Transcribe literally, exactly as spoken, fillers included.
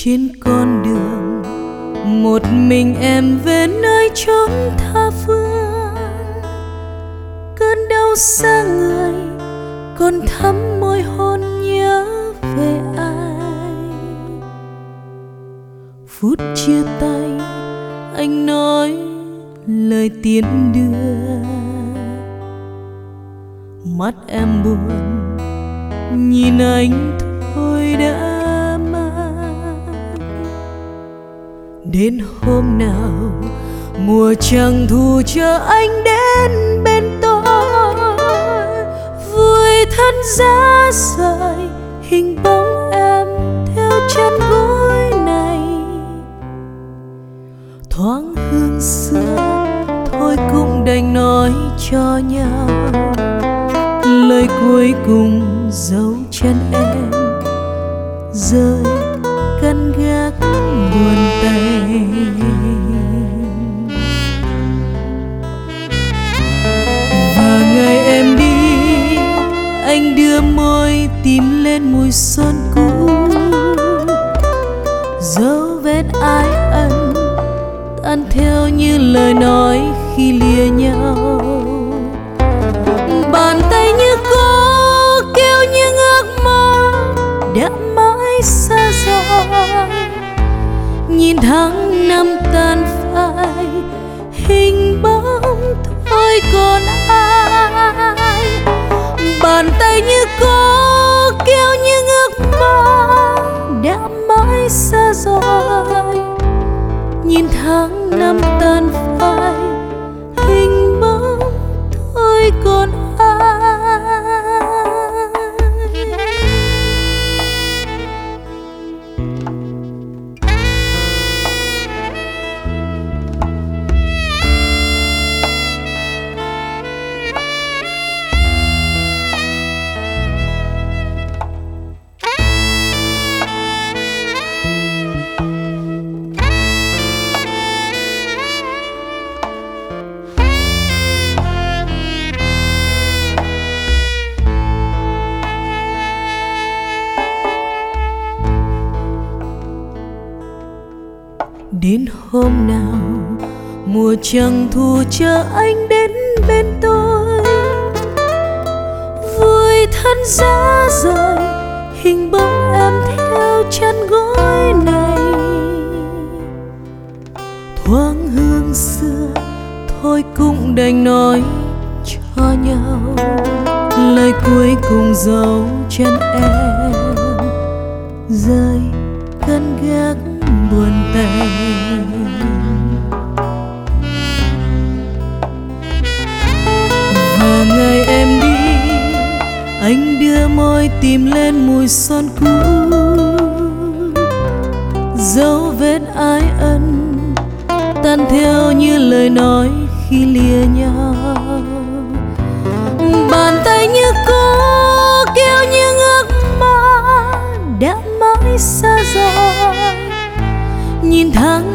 trên con đường, một mình em về nơi chốn tha phương. Cơn đau xa người còn thắm môi hôn nhớ về ai. Phút chia tay anh nói lời tiễn đưa, mắt em buồn nhìn anh thôi đã mãi. Đến hôm nào mùa trăng thu chờ anh đến bên tôi, vui thân giá rời hình bóng em theo chân gối này. Thoáng hương xưa thôi cũng đành nói cho nhau, lời cuối cùng dấu chân em rơi cân gác buồn tay. Và ngày em đi, anh đưa môi tìm lên mùi son cũ, dấu vết ái ân tan theo như lời nói khi lìa nhau. Bàn tay như có kêu những ước mơ đã mãi xa rồi, nhìn tháng năm tan phai hình bóng thôi còn ai. Bàn tay như có kêu những ước mơ đã mãi xa rồi, nhìn tháng năm tan phai hình bóng thôi còn ai. Đến hôm nào mùa trăng thu chờ anh đến bên tôi, vui thân giá rời hình bóng em theo chân gối này. Thoáng hương xưa thôi cũng đành nói cho nhau, lời cuối cùng dấu chân em rơi cân gác buồn tay. Và ngày em đi, anh đưa môi tìm lên mùi son cũ, dấu vết ái ân tan theo như lời nói khi lìa nhau. Bàn tay như có kêu những ước mơ đã mãi xa rồi, nhìn tháng